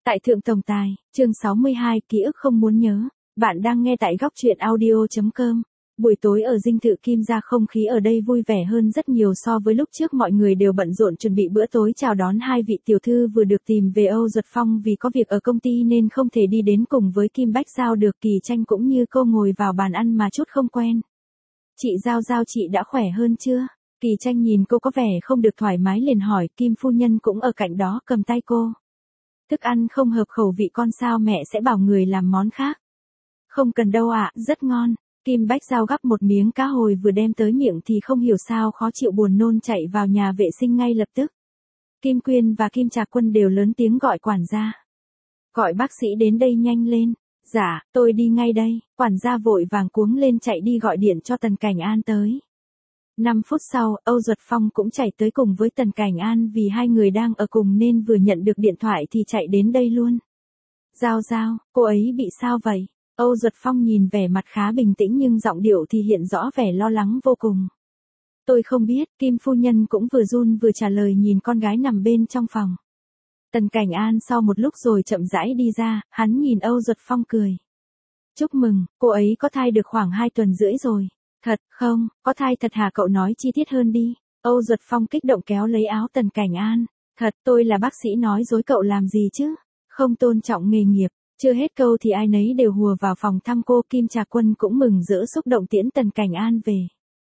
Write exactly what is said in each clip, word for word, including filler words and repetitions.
Tại Thượng Tổng Tài, chương sáu mươi hai, ký ức không muốn nhớ. Bạn đang nghe tại góc truyện audio chấm com. Buổi tối ở dinh thự Kim gia không khí ở đây vui vẻ hơn rất nhiều so với lúc trước, mọi người đều bận rộn chuẩn bị bữa tối chào đón hai vị tiểu thư vừa được tìm về. Âu Duật Phong vì có việc ở công ty nên không thể đi đến cùng với Kim Bách Giao được. Kỳ Tranh cũng như cô ngồi vào bàn ăn mà chút không quen. Chị Giao Giao, chị đã khỏe hơn chưa? Kỳ Tranh nhìn cô có vẻ không được thoải mái liền hỏi. Kim phu nhân cũng ở cạnh đó cầm tay cô. Thức ăn không hợp khẩu vị con sao, mẹ sẽ bảo người làm món khác. Không cần đâu ạ, rất ngon. Kim Bách Giao gắp một miếng cá hồi vừa đem tới miệng thì không hiểu sao khó chịu buồn nôn chạy vào nhà vệ sinh ngay lập tức. Kim Quyên và Kim Trạc Quân đều lớn tiếng gọi quản gia. Gọi bác sĩ đến đây nhanh lên. Dạ, tôi đi ngay đây. Quản gia vội vàng cuống lên chạy đi gọi điện cho Tần Cảnh An tới. năm phút sau, Âu Duật Phong cũng chạy tới cùng với Tần Cảnh An vì hai người đang ở cùng nên vừa nhận được điện thoại thì chạy đến đây luôn. Giao Giao, cô ấy bị sao vậy? Âu Duật Phong nhìn vẻ mặt khá bình tĩnh nhưng giọng điệu thì hiện rõ vẻ lo lắng vô cùng. Tôi không biết, Kim phu nhân cũng vừa run vừa trả lời nhìn con gái nằm bên trong phòng. Tần Cảnh An sau một lúc rồi chậm rãi đi ra, hắn nhìn Âu Duật Phong cười. Chúc mừng, cô ấy có thai được khoảng hai tuần rưỡi rồi. Thật, không, có thai thật hả, cậu nói chi tiết hơn đi. Âu Duật Phong kích động kéo lấy áo Tần Cảnh An. Thật, tôi là bác sĩ nói dối cậu làm gì chứ? Không tôn trọng nghề nghiệp. Chưa hết câu thì ai nấy đều hùa vào phòng thăm cô. Kim Trạc Quân cũng mừng rỡ xúc động tiễn Tần Cảnh An về.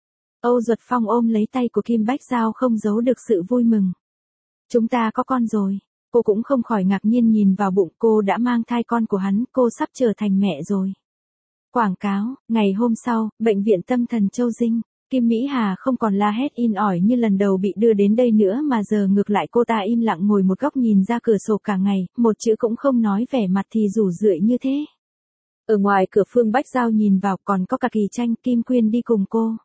Âu Duật Phong ôm lấy tay của Kim Bách Giao không giấu được sự vui mừng. Chúng ta có con rồi. Cô cũng không khỏi ngạc nhiên nhìn vào bụng, cô đã mang thai con của hắn, cô sắp trở thành mẹ rồi. Quảng cáo, ngày hôm sau, bệnh viện tâm thần Châu Dinh, Kim Mỹ Hà không còn la hét in ỏi như lần đầu bị đưa đến đây nữa mà giờ ngược lại cô ta im lặng ngồi một góc nhìn ra cửa sổ cả ngày, một chữ cũng không nói, vẻ mặt thì rủ rượi như thế. Ở ngoài cửa Phương Bách Giao nhìn vào, còn có cả Kỳ Tranh, Kim Quyên đi cùng cô.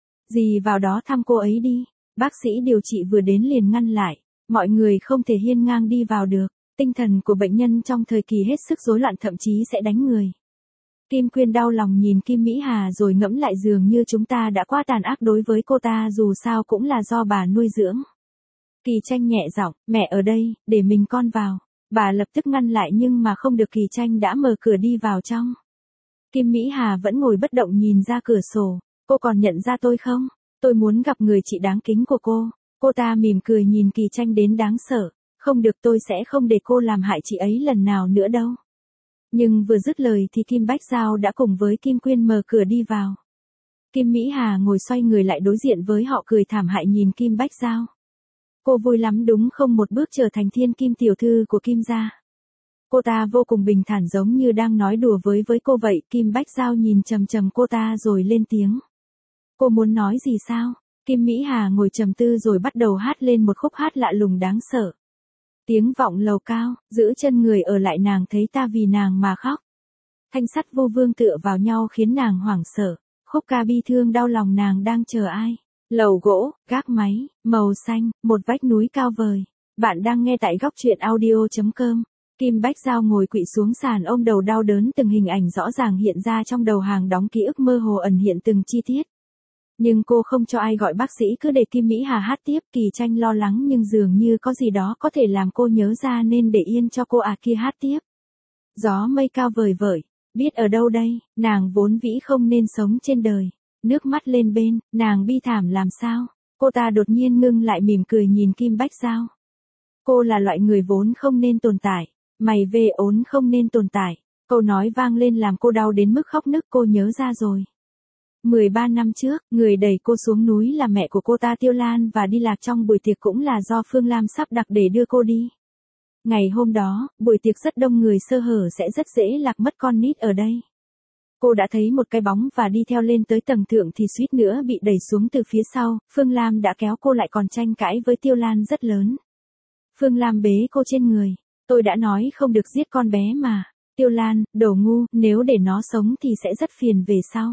Dì vào đó thăm cô ấy đi. Bác sĩ điều trị vừa đến liền ngăn lại, mọi người không thể hiên ngang đi vào được, tinh thần của bệnh nhân trong thời kỳ hết sức rối loạn thậm chí sẽ đánh người. Kim Quyên đau lòng nhìn Kim Mỹ Hà rồi ngẫm lại, dường như chúng ta đã quá tàn ác đối với cô ta, dù sao cũng là do bà nuôi dưỡng. Kỳ Tranh nhẹ giọng, mẹ ở đây, để mình con vào. Bà lập tức ngăn lại nhưng mà không được, Kỳ Tranh đã mở cửa đi vào trong. Kim Mỹ Hà vẫn ngồi bất động nhìn ra cửa sổ. Cô còn nhận ra tôi không? Tôi muốn gặp người chị đáng kính của cô. Cô ta mỉm cười nhìn Kỳ Tranh đến đáng sợ. Không được, tôi sẽ không để cô làm hại chị ấy lần nào nữa đâu. Nhưng vừa dứt lời thì Kim Bách Giao đã cùng với Kim Quyên mở cửa đi vào. Kim Mỹ Hà ngồi xoay người lại đối diện với họ cười thảm hại nhìn Kim Bách Giao. Cô vui lắm đúng không, một bước trở thành thiên kim tiểu thư của Kim gia. Cô ta vô cùng bình thản giống như đang nói đùa với với cô vậy. Kim Bách Giao nhìn chằm chằm cô ta rồi lên tiếng. Cô muốn nói gì sao? Kim Mỹ Hà ngồi trầm tư rồi bắt đầu hát lên một khúc hát lạ lùng đáng sợ. Tiếng vọng lầu cao, giữ chân người ở lại, nàng thấy ta vì nàng mà khóc. Thanh sắt vô vương tựa vào nhau khiến nàng hoảng sợ. Khúc ca bi thương đau lòng, nàng đang chờ ai? Lầu gỗ, gác máy, màu xanh, một vách núi cao vời. Bạn đang nghe tại góc truyện audio chấm com. Kim Bách Giao ngồi quỵ xuống sàn ôm đầu đau đớn, từng hình ảnh rõ ràng hiện ra trong đầu, hàng đóng ký ức mơ hồ ẩn hiện từng chi tiết. Nhưng cô không cho ai gọi bác sĩ, cứ để Kim Mỹ Hà hát tiếp. Kỳ Tranh lo lắng nhưng dường như có gì đó có thể làm cô nhớ ra nên để yên cho cô à kia hát tiếp. Gió mây cao vời vợi, biết ở đâu đây, nàng vốn vĩ không nên sống trên đời. Nước mắt lên bên, nàng bi thảm làm sao? Cô ta đột nhiên ngưng lại mỉm cười nhìn Kim Bách Giao. Cô là loại người vốn không nên tồn tại. Mày về ốn không nên tồn tại. Câu nói vang lên làm cô đau đến mức khóc nức. Cô nhớ ra rồi. mười ba năm trước, người đẩy cô xuống núi là mẹ của cô ta Tiêu Lan, và đi lạc trong buổi tiệc cũng là do Phương Lam sắp đặt để đưa cô đi. Ngày hôm đó, buổi tiệc rất đông người, sơ hở sẽ rất dễ lạc mất con nít ở đây. Cô đã thấy một cái bóng và đi theo lên tới tầng thượng thì suýt nữa bị đẩy xuống từ phía sau. Phương Lam đã kéo cô lại còn tranh cãi với Tiêu Lan rất lớn. Phương Lam bế cô trên người. Tôi đã nói không được giết con bé mà. Tiêu Lan, đồ ngu, nếu để nó sống thì sẽ rất phiền về sau.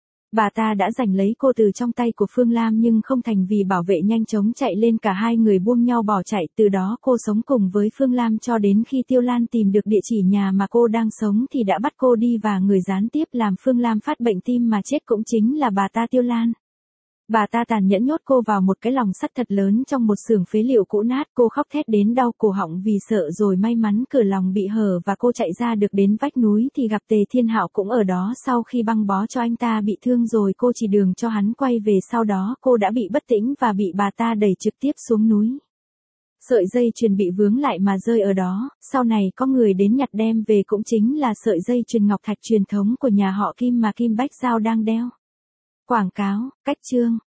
Bà ta đã giành lấy cô từ trong tay của Phương Lam nhưng không thành, vì bảo vệ nhanh chóng chạy lên, cả hai người buông nhau bỏ chạy. Từ đó cô sống cùng với Phương Lam cho đến khi Tiêu Lan tìm được địa chỉ nhà mà cô đang sống thì đã bắt cô đi, và người gián tiếp làm Phương Lam phát bệnh tim mà chết cũng chính là bà ta Tiêu Lan. Bà ta tàn nhẫn nhốt cô vào một cái lồng sắt thật lớn trong một xưởng phế liệu cũ nát, cô khóc thét đến đau cổ họng vì sợ, rồi may mắn cửa lòng bị hở và cô chạy ra được đến vách núi thì gặp Tề Thiên Hạo cũng ở đó. Sau khi băng bó cho anh ta bị thương rồi, cô chỉ đường cho hắn quay về, sau đó cô đã bị bất tỉnh và bị bà ta đẩy trực tiếp xuống núi. Sợi dây chuyền bị vướng lại mà rơi ở đó, sau này có người đến nhặt đem về, cũng chính là sợi dây chuyền ngọc thạch truyền thống của nhà họ Kim mà Kim Bách Giao đang đeo. Quảng cáo, cách chương.